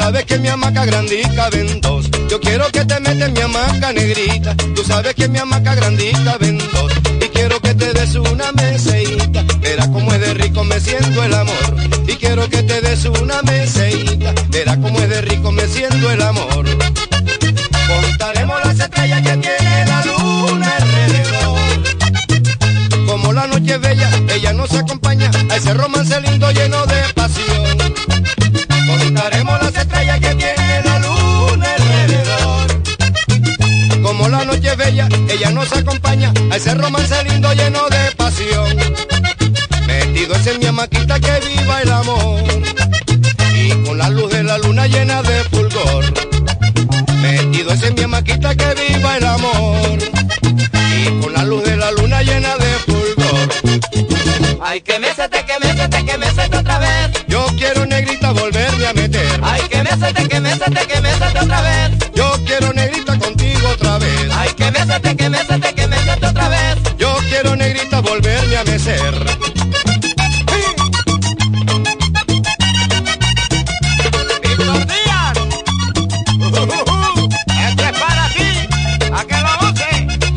sabes que mi hamaca grandita ven dos. Yo quiero que te metes en mi hamaca negrita. Tú sabes que mi hamaca grandita ven dos. Y quiero que te des una meseíta. Verás cómo es de rico me siento el amor. Y quiero que te des una meseíta. Verás cómo es de rico me siento el amor. Contaremos las estrellas que tiene la luna alrededor. Como la noche es bella, ella nos acompaña a ese romance lindo lleno de pasión. Contaremos las estrellas que tiene la luna alrededor. Como la noche es bella, ella nos acompaña a ese romance lindo lleno de pasión. Metido es en mi hamaquita que viva el amor. Y con la luz de la luna llena de fulgor. Metido es en mi hamaquita que viva el amor. Y con la luz de la luna llena de fulgor. Ay, que me sete, que me sete, que me sete otra vez. Yo quiero negrita volverme a meter. Ay, que me sete, que me sete, que me sete otra vez. Yo quiero negrita contigo otra vez. Ay, que me sete, que me sete, que me sete otra vez. Yo quiero negrita volverme a mecer. Víctor Díaz. Esto es para ti, a que lo uses.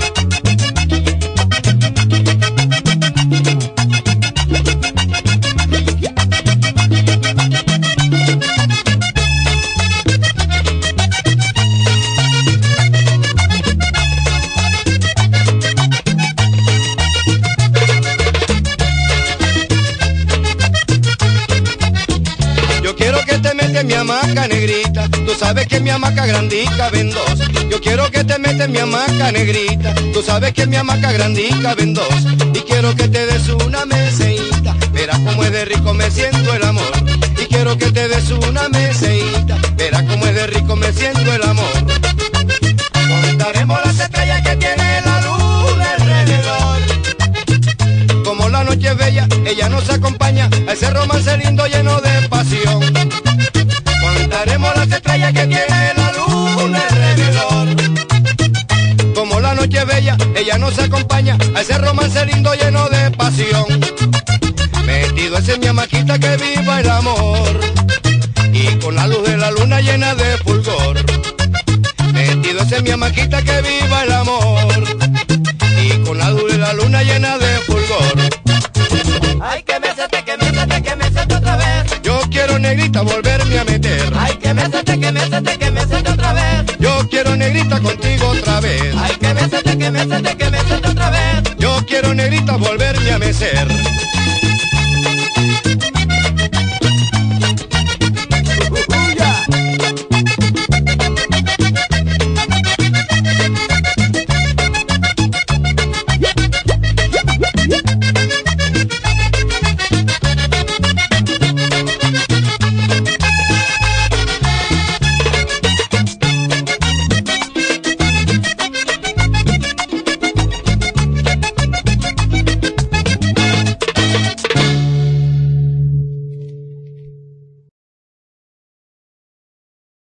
Yo quiero que te metes en mi hamaca negrita. Tú sabes que mi hamaca grandita ven dos. Yo quiero que te metes en mi hamaca negrita. Tú sabes que mi hamaca grandita ven dos. Y quiero que te des una meseíta. Verás cómo es de rico me siento el amor. Y quiero que te des una meseíta. Verás cómo es de rico me siento el amor. Contaremos las estrellas que tiene la luna alrededor. Como la noche es bella, ella nos acompaña a ese romance lindo lleno de pasión. Contaremos las estrellas que tiene la luna alrededor. Como la noche es bella, ella nos acompaña a ese romance lindo lleno de pasión. Metido es en mi hamaquita que viva el amor. Y con la luz de la luna llena de fulgor. Metido es en mi hamaquita que viva el amor. Y con la luz de la luna llena de fulgor. Ay, que me sete, que me sete, que me sete otra vez. Yo quiero negrita volverme a meter. Ay, que me sete, que me sete, que me sete otra vez. Yo quiero negrita contigo otra vez. Ay, que me sete, que me sete, que me sete otra vez. Yo quiero negrita volverme a mecer.